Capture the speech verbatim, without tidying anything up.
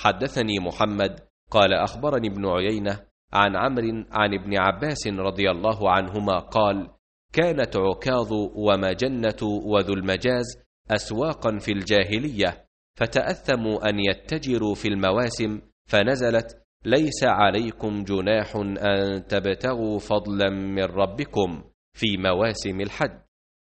حدثني محمد قال أخبرني ابن عيينة عن عمرو عن ابن عباس رضي الله عنهما قال: كانت عكاظ ومجنة وذو المجاز أسواقا في الجاهلية، فتأثموا أن يتجروا في المواسم، فنزلت: ليس عليكم جناح أن تبتغوا فضلا من ربكم في مواسم الحج.